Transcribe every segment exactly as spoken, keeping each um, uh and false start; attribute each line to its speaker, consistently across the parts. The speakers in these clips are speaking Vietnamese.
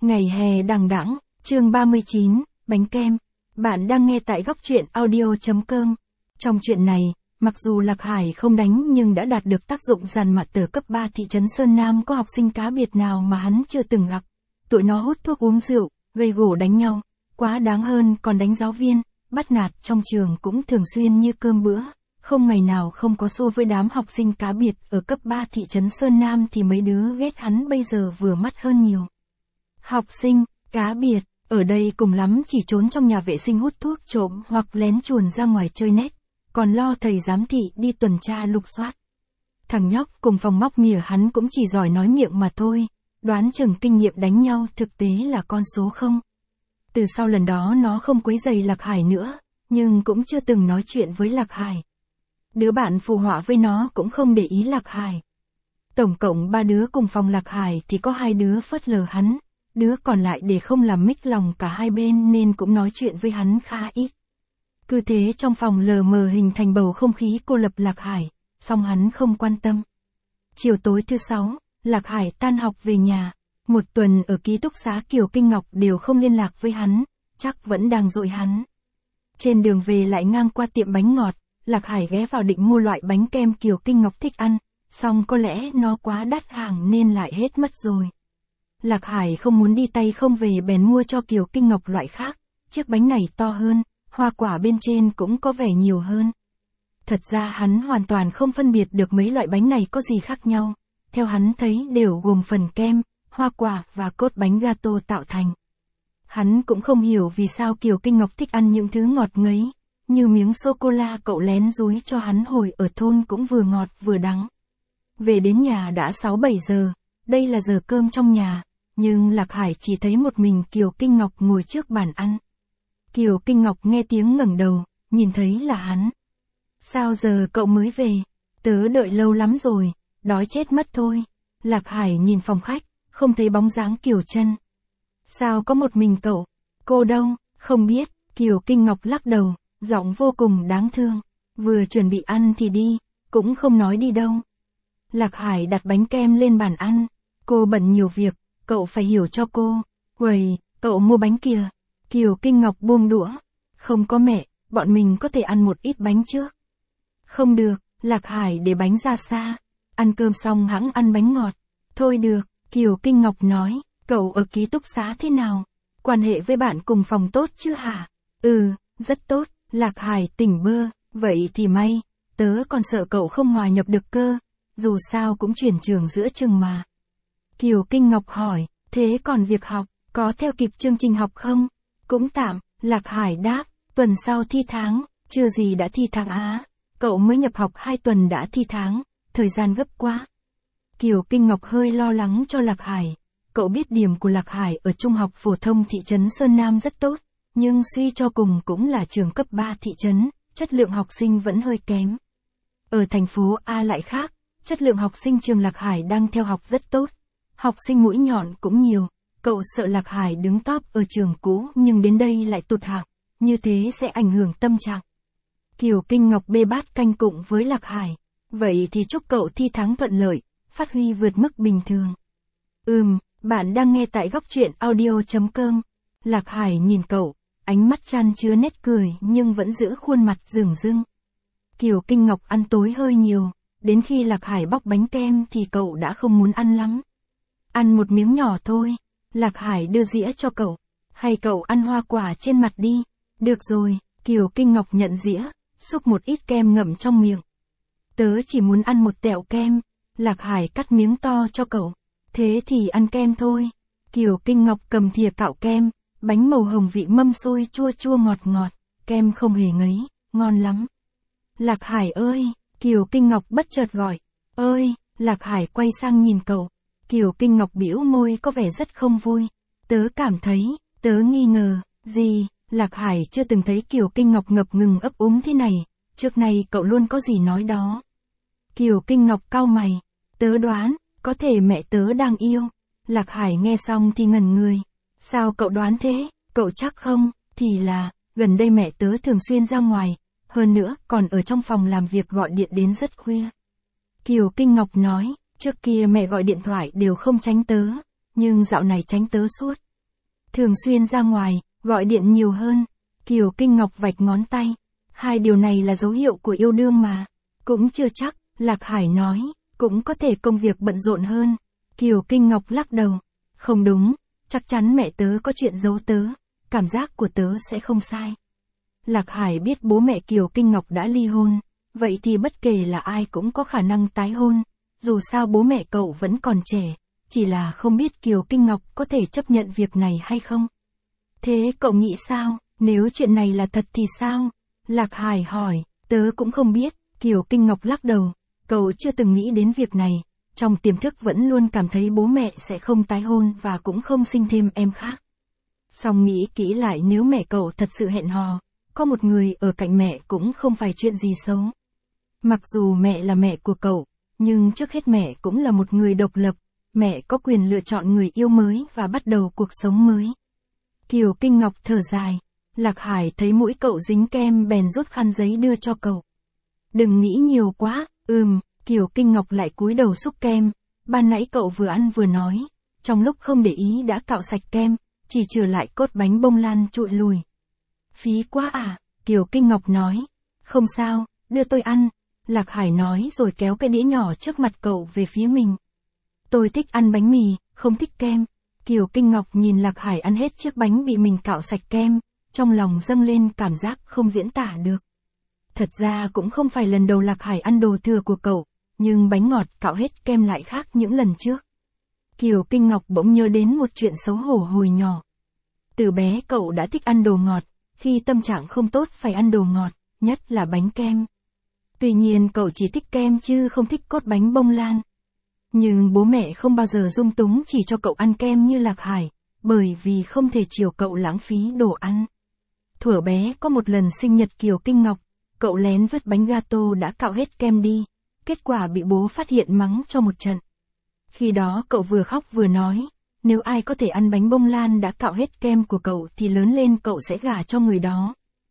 Speaker 1: Ngày hè đằng đẵng, chương ba mươi chín, bánh kem. Bạn đang nghe tại góc truyện audio chấm com. Trong chuyện này, mặc dù Lạc Hải không đánh nhưng đã đạt được tác dụng dằn mặt từ cấp ba thị trấn Sơn Nam có học sinh cá biệt nào mà hắn chưa từng gặp. Tụi nó hút thuốc uống rượu, gây gổ đánh nhau, quá đáng hơn còn đánh giáo viên, bắt nạt trong trường cũng thường xuyên như cơm bữa. Không ngày nào không có xô với đám học sinh cá biệt ở cấp ba thị trấn Sơn Nam thì mấy đứa ghét hắn bây giờ vừa mắt hơn nhiều. Học sinh, cá biệt, ở đây cùng lắm chỉ trốn trong nhà vệ sinh hút thuốc trộm hoặc lén chuồn ra ngoài chơi net, còn lo thầy giám thị đi tuần tra lục soát. Thằng nhóc cùng phòng móc mỉa hắn cũng chỉ giỏi nói miệng mà thôi, đoán chừng kinh nghiệm đánh nhau thực tế là con số không. Từ sau lần đó nó không quấy rầy Lạc Hải nữa, nhưng cũng chưa từng nói chuyện với Lạc Hải. Đứa bạn phù họa với nó cũng không để ý Lạc Hải. Tổng cộng ba đứa cùng phòng Lạc Hải thì có hai đứa phớt lờ hắn, đứa còn lại để không làm mích lòng cả hai bên nên cũng nói chuyện với hắn khá ít. Cứ thế trong phòng lờ mờ hình thành bầu không khí cô lập Lạc Hải, song hắn không quan tâm. Chiều tối thứ sáu, Lạc Hải tan học về nhà, một tuần ở ký túc xá Kiều Kinh Ngọc đều không liên lạc với hắn, chắc vẫn đang dội hắn. Trên đường về lại ngang qua tiệm bánh ngọt, Lạc Hải ghé vào định mua loại bánh kem Kiều Kinh Ngọc thích ăn, song có lẽ nó quá đắt hàng nên lại hết mất rồi. Lạc Hải không muốn đi tay không về bèn mua cho Kiều Kinh Ngọc loại khác, chiếc bánh này to hơn, hoa quả bên trên cũng có vẻ nhiều hơn. Thật ra hắn hoàn toàn không phân biệt được mấy loại bánh này có gì khác nhau, theo hắn thấy đều gồm phần kem, hoa quả và cốt bánh gato tạo thành. Hắn cũng không hiểu vì sao Kiều Kinh Ngọc thích ăn những thứ ngọt ngấy, như miếng sô-cô-la cậu lén dúi cho hắn hồi ở thôn cũng vừa ngọt vừa đắng. Về đến nhà đã sáu bảy giờ, đây là giờ cơm trong nhà, nhưng Lạc Hải chỉ thấy một mình Kiều Kinh Ngọc ngồi trước bàn ăn. Kiều Kinh Ngọc nghe tiếng ngẩng đầu, nhìn thấy là hắn. Sao giờ cậu mới về? Tớ đợi lâu lắm rồi, đói chết mất thôi. Lạc Hải nhìn phòng khách, không thấy bóng dáng Kiều Trân. Sao có một mình cậu? Cô đâu? Không biết. Kiều Kinh Ngọc lắc đầu, giọng vô cùng đáng thương. Vừa chuẩn bị ăn thì đi, cũng không nói đi đâu. Lạc Hải đặt bánh kem lên bàn ăn. Cô bận nhiều việc, cậu phải hiểu cho cô. Uầy, cậu mua bánh kìa. Kiều Kinh Ngọc buông đũa. Không có mẹ, bọn mình có thể ăn một ít bánh trước. Không được, Lạc Hải để bánh ra xa. Ăn cơm xong hẵng ăn bánh ngọt. Thôi được, Kiều Kinh Ngọc nói, cậu ở ký túc xá thế nào? Quan hệ với bạn cùng phòng tốt chứ hả? Ừ, rất tốt, Lạc Hải tỉnh bơ, vậy thì may, tớ còn sợ cậu không hòa nhập được cơ, dù sao cũng chuyển trường giữa chừng mà. Kiều Kinh Ngọc hỏi, thế còn việc học, có theo kịp chương trình học không? Cũng tạm, Lạc Hải đáp, tuần sau thi tháng, chưa gì đã thi tháng á, cậu mới nhập học hai tuần đã thi tháng, thời gian gấp quá. Kiều Kinh Ngọc hơi lo lắng cho Lạc Hải, cậu biết điểm của Lạc Hải ở trung học phổ thông thị trấn Sơn Nam rất tốt, nhưng suy cho cùng cũng là trường cấp ba thị trấn, chất lượng học sinh vẫn hơi kém. Ở thành phố A lại khác, chất lượng học sinh trường Lạc Hải đang theo học rất tốt, học sinh mũi nhọn cũng nhiều, cậu sợ Lạc Hải đứng top ở trường cũ nhưng đến đây lại tụt hạng, như thế sẽ ảnh hưởng tâm trạng. Kiều Kinh Ngọc bê bát canh cụng với Lạc Hải, vậy thì chúc cậu thi tháng thuận lợi, phát huy vượt mức bình thường. Ừm, bạn đang nghe tại góc truyện audio chấm com. Lạc Hải nhìn cậu, ánh mắt chan chứa nét cười nhưng vẫn giữ khuôn mặt dửng dưng. Kiều Kinh Ngọc ăn tối hơi nhiều, đến khi Lạc Hải bóc bánh kem thì cậu đã không muốn ăn lắm. Ăn một miếng nhỏ thôi, Lạc Hải đưa dĩa cho cậu, hay cậu ăn hoa quả trên mặt đi. Được rồi, Kiều Kinh Ngọc nhận dĩa, xúc một ít kem ngậm trong miệng. Tớ chỉ muốn ăn một tẹo kem, Lạc Hải cắt miếng to cho cậu. Thế thì ăn kem thôi. Kiều Kinh Ngọc cầm thìa cạo kem, bánh màu hồng vị mâm xôi chua chua ngọt ngọt, kem không hề ngấy, ngon lắm. Lạc Hải ơi, Kiều Kinh Ngọc bất chợt gọi. Ơi, Lạc Hải quay sang nhìn cậu. Kiều Kinh Ngọc bĩu môi có vẻ rất không vui. Tớ cảm thấy, tớ nghi ngờ, gì, Lạc Hải chưa từng thấy Kiều Kinh Ngọc ngập ngừng ấp úng thế này, trước nay cậu luôn có gì nói đó. Kiều Kinh Ngọc cau mày, tớ đoán, có thể mẹ tớ đang yêu. Lạc Hải nghe xong thì ngẩn người. Sao cậu đoán thế, cậu chắc không, thì là, gần đây mẹ tớ thường xuyên ra ngoài, hơn nữa còn ở trong phòng làm việc gọi điện đến rất khuya. Kiều Kinh Ngọc nói, trước kia mẹ gọi điện thoại đều không tránh tớ, nhưng dạo này tránh tớ suốt. thường xuyên ra ngoài, gọi điện nhiều hơn. Kiều Kinh Ngọc vạch ngón tay. Hai điều này là dấu hiệu của yêu đương mà. Cũng chưa chắc, Lạc Hải nói, cũng có thể công việc bận rộn hơn. Kiều Kinh Ngọc lắc đầu. Không đúng, chắc chắn mẹ tớ có chuyện giấu tớ, cảm giác của tớ sẽ không sai. Lạc Hải biết bố mẹ Kiều Kinh Ngọc đã ly hôn, vậy thì bất kể là ai cũng có khả năng tái hôn, dù sao bố mẹ cậu vẫn còn trẻ, chỉ là không biết Kiều Kinh Ngọc có thể chấp nhận việc này hay không. Thế cậu nghĩ sao, nếu chuyện này là thật thì sao? Lạc Hải hỏi, tớ cũng không biết, Kiều Kinh Ngọc lắc đầu, cậu chưa từng nghĩ đến việc này, trong tiềm thức vẫn luôn cảm thấy bố mẹ sẽ không tái hôn và cũng không sinh thêm em khác. Song nghĩ kỹ lại, nếu mẹ cậu thật sự hẹn hò, có một người ở cạnh mẹ cũng không phải chuyện gì xấu. Mặc dù mẹ là mẹ của cậu, nhưng trước hết mẹ cũng là một người độc lập, mẹ có quyền lựa chọn người yêu mới và bắt đầu cuộc sống mới. Kiều Kinh Ngọc thở dài, Lạc Hải thấy mũi cậu dính kem bèn rút khăn giấy đưa cho cậu. Đừng nghĩ nhiều quá, ừm, Kiều Kinh Ngọc lại cúi đầu xúc kem, ban nãy cậu vừa ăn vừa nói, trong lúc không để ý đã cạo sạch kem, chỉ trừ lại cốt bánh bông lan trụi lùi. Phí quá à, Kiều Kinh Ngọc nói, không sao, đưa tôi ăn, Lạc Hải nói rồi kéo cái đĩa nhỏ trước mặt cậu về phía mình. Tôi thích ăn bánh mì, không thích kem. Kiều Kinh Ngọc nhìn Lạc Hải ăn hết chiếc bánh bị mình cạo sạch kem, trong lòng dâng lên cảm giác không diễn tả được. Thật ra cũng không phải lần đầu Lạc Hải ăn đồ thừa của cậu, nhưng bánh ngọt cạo hết kem lại khác những lần trước. Kiều Kinh Ngọc bỗng nhớ đến một chuyện xấu hổ hồi nhỏ. Từ bé cậu đã thích ăn đồ ngọt, khi tâm trạng không tốt phải ăn đồ ngọt, nhất là bánh kem. Tuy nhiên cậu chỉ thích kem chứ không thích cốt bánh bông lan. Nhưng bố mẹ không bao giờ dung túng chỉ cho cậu ăn kem như Lạc Hải, bởi vì không thể chiều cậu lãng phí đồ ăn. Thuở bé có một lần sinh nhật Kiều Kinh Ngọc, cậu lén vứt bánh gato đã cạo hết kem đi, kết quả bị bố phát hiện mắng cho một trận. Khi đó cậu vừa khóc vừa nói, nếu ai có thể ăn bánh bông lan đã cạo hết kem của cậu thì lớn lên cậu sẽ gả cho người đó.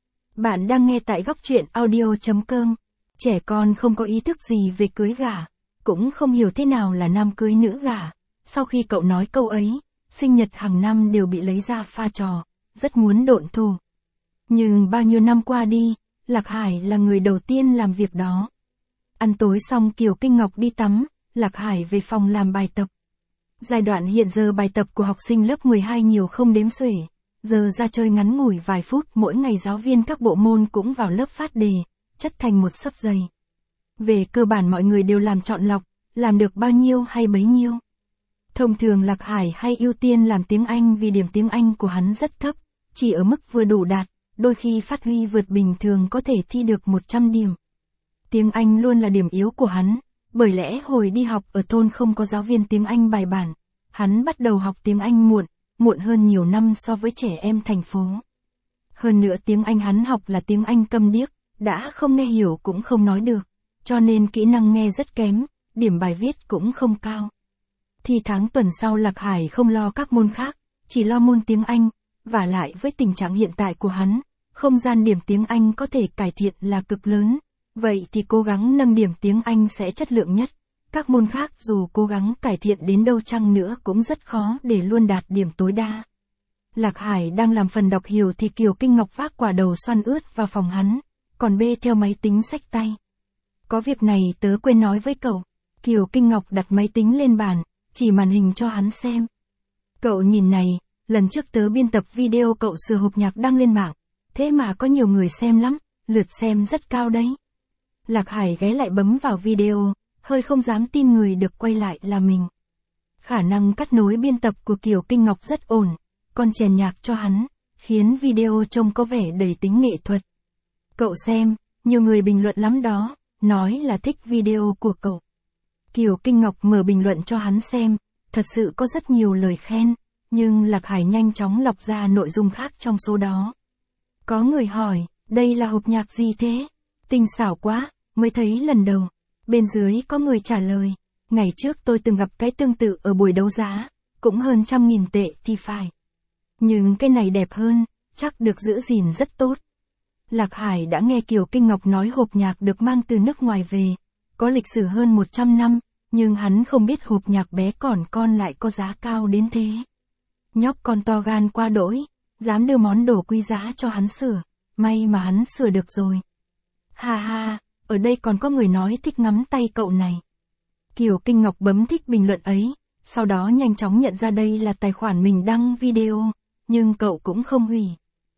Speaker 1: Bạn đang nghe tại góc truyện audio chấm com. Trẻ con không có ý thức gì về cưới gả, cũng không hiểu thế nào là nam cưới nữ gả. Sau khi cậu nói câu ấy, sinh nhật hàng năm đều bị lấy ra pha trò, rất muốn độn thổ. Nhưng bao nhiêu năm qua đi, Lạc Hải là người đầu tiên làm việc đó. Ăn tối xong Kiều Kinh Ngọc đi tắm, Lạc Hải về phòng làm bài tập. Giai đoạn hiện giờ bài tập của học sinh lớp mười hai nhiều không đếm xuể, giờ ra chơi ngắn ngủi vài phút mỗi ngày giáo viên các bộ môn cũng vào lớp phát đề, chất thành một xấp dày. Về cơ bản mọi người đều làm chọn lọc, làm được bao nhiêu hay bấy nhiêu. Thông thường Lạc Hải hay ưu tiên làm tiếng Anh vì điểm tiếng Anh của hắn rất thấp, chỉ ở mức vừa đủ đạt, đôi khi phát huy vượt bình thường có thể thi được một trăm điểm. Tiếng Anh luôn là điểm yếu của hắn, bởi lẽ hồi đi học ở thôn không có giáo viên tiếng Anh bài bản, hắn bắt đầu học tiếng Anh muộn, muộn hơn nhiều năm so với trẻ em thành phố. Hơn nữa tiếng Anh hắn học là tiếng Anh câm điếc, đã không nghe hiểu cũng không nói được, cho nên kỹ năng nghe rất kém, điểm bài viết cũng không cao. Thi tháng tuần sau Lạc Hải không lo các môn khác, chỉ lo môn tiếng Anh, vả lại với tình trạng hiện tại của hắn, không gian điểm tiếng Anh có thể cải thiện là cực lớn, vậy thì cố gắng nâng điểm tiếng Anh sẽ chất lượng nhất. Các môn khác dù cố gắng cải thiện đến đâu chăng nữa cũng rất khó để luôn đạt điểm tối đa. Lạc Hải đang làm phần đọc hiểu thì Kiều Kinh Ngọc vác quả đầu xoăn ướt vào phòng hắn, còn bê theo máy tính xách tay. Có việc này tớ quên nói với cậu. Kiều Kinh Ngọc đặt máy tính lên bàn, chỉ màn hình cho hắn xem. Cậu nhìn này, lần trước tớ biên tập video cậu sửa hộp nhạc đăng lên mạng, thế mà có nhiều người xem lắm, lượt xem rất cao đấy. Lạc Hải ghé lại bấm vào video, hơi không dám tin người được quay lại là mình. Khả năng cắt nối biên tập của Kiều Kinh Ngọc rất ổn, còn chèn nhạc cho hắn, khiến video trông có vẻ đầy tính nghệ thuật. Cậu xem, nhiều người bình luận lắm đó, nói là thích video của cậu. Kiều Kinh Ngọc mở bình luận cho hắn xem, thật sự có rất nhiều lời khen, nhưng Lạc Hải nhanh chóng lọc ra nội dung khác trong số đó. Có người hỏi, đây là hộp nhạc gì thế? Tinh xảo quá, mới thấy lần đầu. Bên dưới có người trả lời, ngày trước tôi từng gặp cái tương tự ở buổi đấu giá, cũng hơn trăm nghìn tệ thì phải. Nhưng cái này đẹp hơn, chắc được giữ gìn rất tốt. Lạc Hải đã nghe Kiều Kinh Ngọc nói hộp nhạc được mang từ nước ngoài về, có lịch sử hơn một trăm năm, nhưng hắn không biết hộp nhạc bé còn con lại có giá cao đến thế. Nhóc con to gan quá đỗi, dám đưa món đồ quý giá cho hắn sửa, may mà hắn sửa được rồi. Ha ha, ở đây còn có người nói thích ngắm tay cậu này. Kiều Kinh Ngọc bấm thích bình luận ấy, sau đó nhanh chóng nhận ra đây là tài khoản mình đăng video, nhưng cậu cũng không hủy.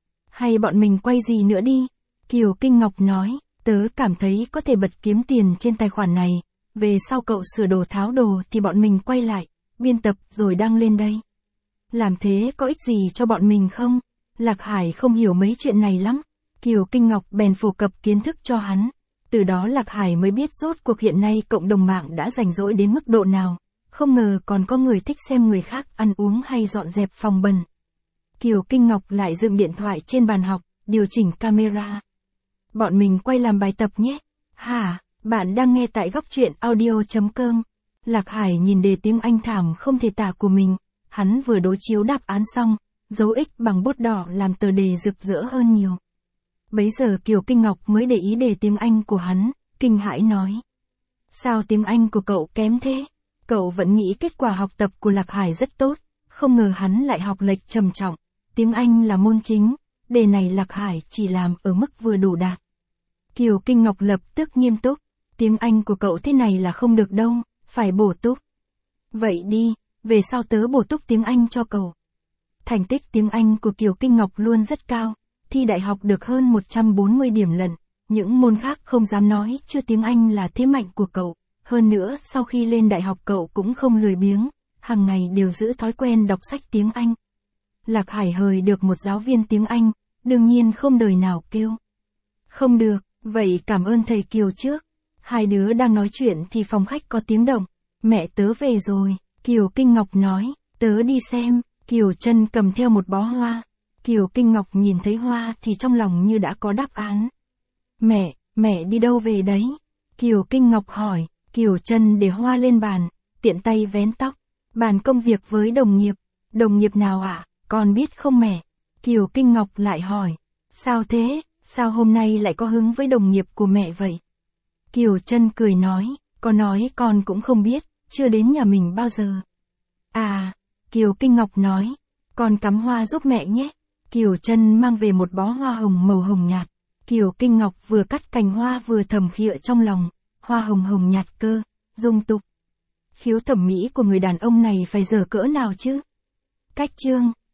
Speaker 1: Hay bọn mình quay gì nữa đi? Kiều Kinh Ngọc nói, tớ cảm thấy có thể bật kiếm tiền trên tài khoản này, về sau cậu sửa đồ tháo đồ thì bọn mình quay lại, biên tập rồi đăng lên đây. Làm thế có ích gì cho bọn mình không? Lạc Hải không hiểu mấy chuyện này lắm. Kiều Kinh Ngọc bèn phổ cập kiến thức cho hắn. Từ đó Lạc Hải mới biết rốt cuộc hiện nay cộng đồng mạng đã rảnh rỗi đến mức độ nào. Không ngờ còn có người thích xem người khác ăn uống hay dọn dẹp phòng bẩn. Kiều Kinh Ngọc lại dựng điện thoại trên bàn học, điều chỉnh camera. Bọn mình quay làm bài tập nhé. Hả, bạn đang nghe tại góc truyện audio chấm com. Lạc Hải nhìn đề tiếng Anh thảm không thể tả của mình. Hắn vừa đối chiếu đáp án xong, dấu X bằng bút đỏ làm tờ đề rực rỡ hơn nhiều. Bấy giờ Kiều Kinh Ngọc mới để ý đề tiếng Anh của hắn, kinh hãi nói. Sao tiếng Anh của cậu kém thế? Cậu vẫn nghĩ kết quả học tập của Lạc Hải rất tốt, không ngờ hắn lại học lệch trầm trọng. Tiếng Anh là môn chính, đề này Lạc Hải chỉ làm ở mức vừa đủ đạt. Kiều Kinh Ngọc lập tức nghiêm túc, tiếng Anh của cậu thế này là không được đâu, phải bổ túc. Vậy đi, về sau tớ bổ túc tiếng Anh cho cậu. Thành tích tiếng Anh của Kiều Kinh Ngọc luôn rất cao, thi đại học được hơn một trăm bốn mươi điểm lần, những môn khác không dám nói chưa tiếng Anh là thế mạnh của cậu. Hơn nữa sau khi lên đại học cậu cũng không lười biếng, hàng ngày đều giữ thói quen đọc sách tiếng Anh. Lạc Hải hời được một giáo viên tiếng Anh, đương nhiên không đời nào kêu. Không được, vậy cảm ơn thầy Kiều trước. Hai đứa đang nói chuyện thì phòng khách có tiếng động. Mẹ tớ về rồi, Kiều Kinh Ngọc nói, tớ đi xem. Kiều Trân cầm theo một bó hoa. Kiều Kinh Ngọc nhìn thấy hoa thì trong lòng như đã có đáp án. Mẹ, mẹ đi đâu về đấy? Kiều Kinh Ngọc hỏi. Kiều Trân để hoa lên bàn, tiện tay vén tóc. Bàn công việc với đồng nghiệp. Đồng nghiệp nào ạ? À? Con biết không mẹ? Kiều Kinh Ngọc lại hỏi. Sao thế? Sao hôm nay lại có hứng với đồng nghiệp của mẹ vậy? Kiều Trân cười nói. Con nói con cũng không biết, chưa đến nhà mình bao giờ. À, Kiều Kinh Ngọc nói. Con cắm hoa giúp mẹ nhé. Kiều Trân mang về một bó hoa hồng màu hồng nhạt. Kiều Kinh Ngọc vừa cắt cành hoa vừa thầm khịa trong lòng. Hoa hồng hồng nhạt cơ, dung tục. Khiếu thẩm mỹ của người đàn ông này phải dở cỡ nào chứ? Cách chương.